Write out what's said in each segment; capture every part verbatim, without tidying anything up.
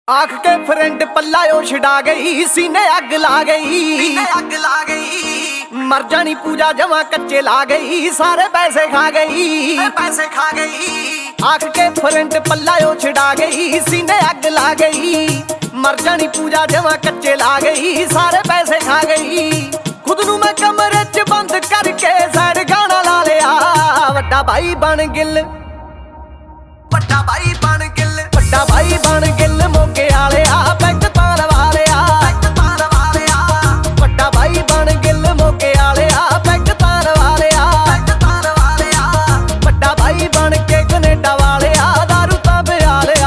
आख के फ्रेंड पल्ला ओ छिड़ा गई, सीने अग ला गई, अग ला गई। मर जानी पूजा जमा कच्चे ला गई, सारे पैसे खा गई, पैसे खा गई। आख के फ्रेंड पल्ला ओ छिड़ा गई, सीने अग ला गई। मर जानी पूजा जमा कच्चे ला गई, सारे पैसे खा गई। खुद नू मैं कमरे च बंद करके सैड गाना ला लिया। वड्डा भाई बन गिल, वड्डा भाई बन गिल, वड्डा भाई बन गिल। मोके आलिया पैग तां लवा लिया, पैग तां लवा लिया। वड्डा भाई बन गिल, मोके आलिया पैग तां लवा लिया, पैग तां लवा लिया। वड्डा भाई बन के कनेडा वालिया दारू तां पिया लिया।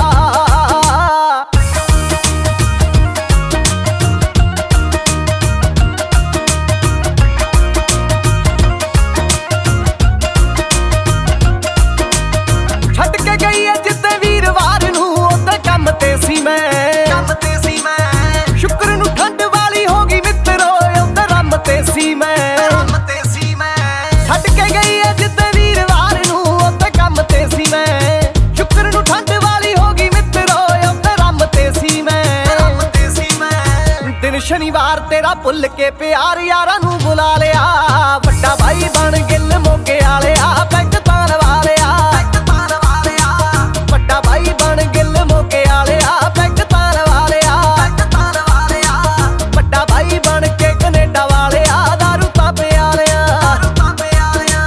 छड्ड के गई है जिद्दे वीरवार नू, ओते कम ते सी मैं, कम ते सी मैं। शुक्र नू ठंड वाली हो गई मित्रो, ओते रम ते सी मैं, रम ते सी मैं। छड्ड के गई है जिद्दे वीरवार नू, ओते कम ते सी मैं। शुक्र नू ठंड वाली हो गई मित्रो, ओते रम ते सी मैं, रम ते सी मैं। दिन शनिवार तेरा भुल के प्यार यारां नू बुला लिया। वड्डा भाई बन गिल, मोके आलिया पैग तां लवा लिया, पैग तां लवा लिया। वड्डा भाई बन गिल, मोके आलिया पैग तां लवा लिया, पैग तां लवा लिया। वड्डा भाई बन के कनेडा वालिया दारू तां पिया लिया, दारू तां पिया लिया।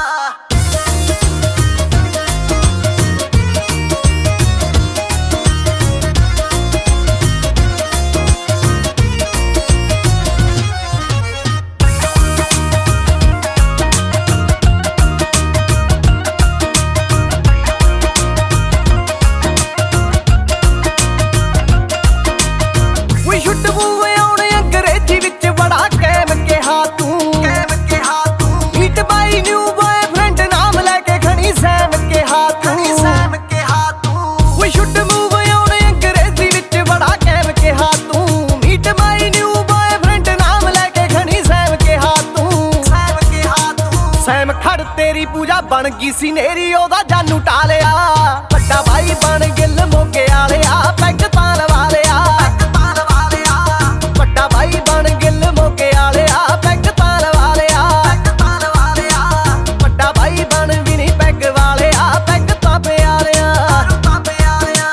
We should move on अंग्रेजी विच बड़ा कैम कहा तू, कैम कहा तू। मीट बाई न्यू बॉयफ्रेंड नाम लेके खनी सैम कहा तू, सैम कहा तू। We should move on अंग्रेजी विच बड़ा कैम कहा तू। मीट बाई न्यू बॉयफ्रेंड नाम लेके खनी सैम कहा तू, सैम कहा तू। सैम खड़ तेरी पूजा बन गई सी नेरी, ओदा जानू टालिया। वड्डा भाई बन गिल, मोके आलिया पैग तां लवा लिया, पैग तां लवा लिया। वड्डा भाई बन गिल, मोके आलिया पैग तां लवा लिया, पैग तां लवा लिया। वड्डा भाई बन भी नहीं पैग वालिया, पैग तां पिया लिया, दारू तां पिया लिया।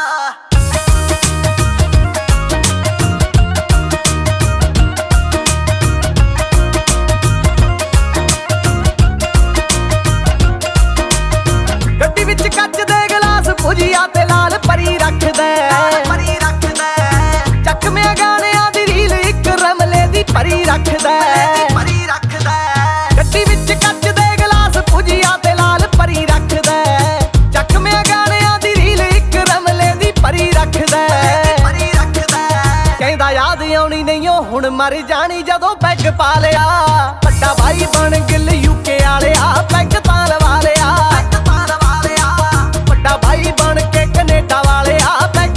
ਗੱਡੀ ਵਿੱਚ ਕੱਚ ਦੇ ਗਲਾਸ ਭੁਜੀਆ ਤੇ ਲਾਲ ਪਰੀ ਰੱਖਦਾ, ਪਰੀ ਰੱਖਦਾ। ਚੱਕਮਿਆਂ ਗਾਣਿਆਂ ਦੀ ਰੀਲ ਇੱਕ ਰਮਲੇ ਦੀ ਪਰੀ ਰੱਖਦਾ, ਪਰੀ ਰੱਖਦਾ। ਗੱਡੀ ਵਿੱਚ ਕੱਚ ਦੇ ਗਲਾਸ ਭੁਜੀਆ ਤੇ ਲਾਲ ਪਰੀ ਰੱਖਦਾ। ਚੱਕਮਿਆਂ ਗਾਣਿਆਂ ਦੀ ਰੀਲ ਇੱਕ ਰਮਲੇ ਦੀ ਪਰੀ ਰੱਖਦਾ, ਪਰੀ ਰੱਖਦਾ। ਕਹਿੰਦਾ ਯਾਦ ਆਉਣੀ ਨਹੀਂ ਓ ਹੁਣ ਮਰ ਜਾਣੀ ਜਦੋਂ ਪੈਗ ਪਾ ਲਿਆ। ਵੱਡਾ ਭਾਈ ਬਣ ਗਿਲ, ਯੂਕੇ ਵਾਲਿਆ ਪੈਗ ਤਾਂ ਲਵਾ ਲਿਆ, ਪੈਗ ਤਾਂ ਲਵਾ ਲਿਆ। ਵੱਡਾ ਭਾਈ ਬਣ ਕੇ ਕਨੇਡਾ ਵਾਲਿਆ ਪੈਗ